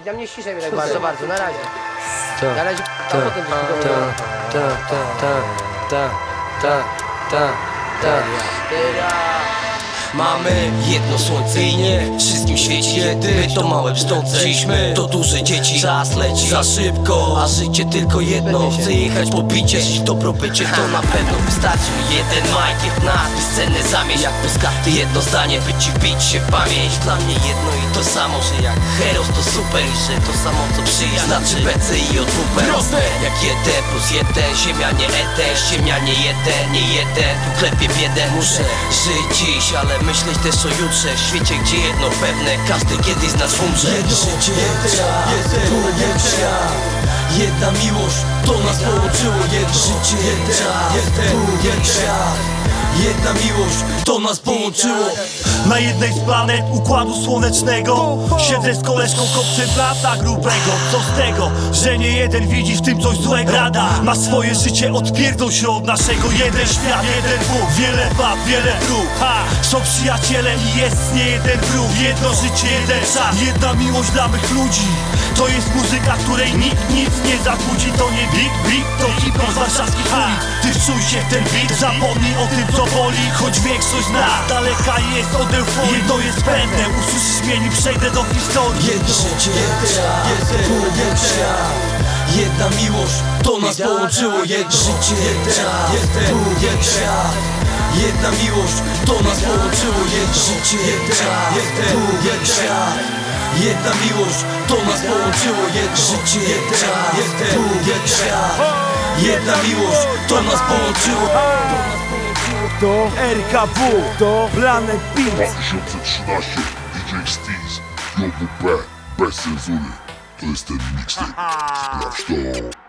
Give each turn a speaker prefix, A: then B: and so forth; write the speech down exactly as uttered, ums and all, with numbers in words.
A: dla mnie ściszej mnie tak bardzo, bardzo, na razie.
B: Ta,
A: Na razie, a
B: ta,
A: potem
B: ta,
A: dyskutujemy.
B: ta, ta, ta, ta, ta, ta, ta.
C: Mamy jedno słońce i nie wszystkim świeci kiedy my to małe brzdące, dziś my to duże dzieci. Czas leci za szybko, a życie tylko jedno. Chcę jechać po bicie, żyć w dobrobycie, to na pewno wystarczy mi jeden majkiet na scenę zamieść jak bez karty. Jedno zdanie, by ci wbić się w pamięć. Dla mnie jedno i to samo, że jak Heros to super i że to samo co przyjaźń znaczy B C I od W P. Proste jak jeden plus jeden, ziemia nie eten, ziemia nie jeden, nie jeden. Tu klepie biedę, muszę żyć dziś, ale myśleć też o jutrze, w świecie gdzie jedno pewne, każdy kiedyś z nas umrze. Jedno życie, jeden pół, jeden świat, jedna miłość, to nas połączyło. Jedno życie, jeden pół, jeden świat, jedna miłość, to nas połączyło.
D: Na jednej z planet Układu Słonecznego siedzę z koleżką, kopcem brata grubego. Co z tego, że nie jeden widzi w tym coś złego? Rada, ma swoje życie, odpierdol się od naszego. Jeden świat, jeden Bóg, wiele wad, wiele dróg. Ha, są przyjaciele i jest nie jeden wróg. Jedno życie, jeden czas, jedna miłość dla mych ludzi. To jest muzyka, której nikt nic nie zabudzi. To nie big beat, to hip-hop z warszawskich ulic. Ty wczuj się w ten beat, zapomnij o tym co boli. Choć większość z nas daleka jest od euforii. Jedno jest pewne, usłyszysz mnie nim przejdę do historii.
C: Jedno życie, jeden pół, jeden świat, jedna miłość, to nas połączyło. Jedno życie, jeden pół, jeden świat, jedna miłość, to nas połączyło. Jedno życie, jeden pół, jeden świat, jedna miłość, to nas połączyło. Jedno życie, jeden pół, jeden świat, jedna miłość, to nas połączyło.
D: To R K W, to Planet Beats.
E: dwa tysiące trzynaście D J Steez, J W P, bez cenzury. To jest ten mixtape, sprawdź to.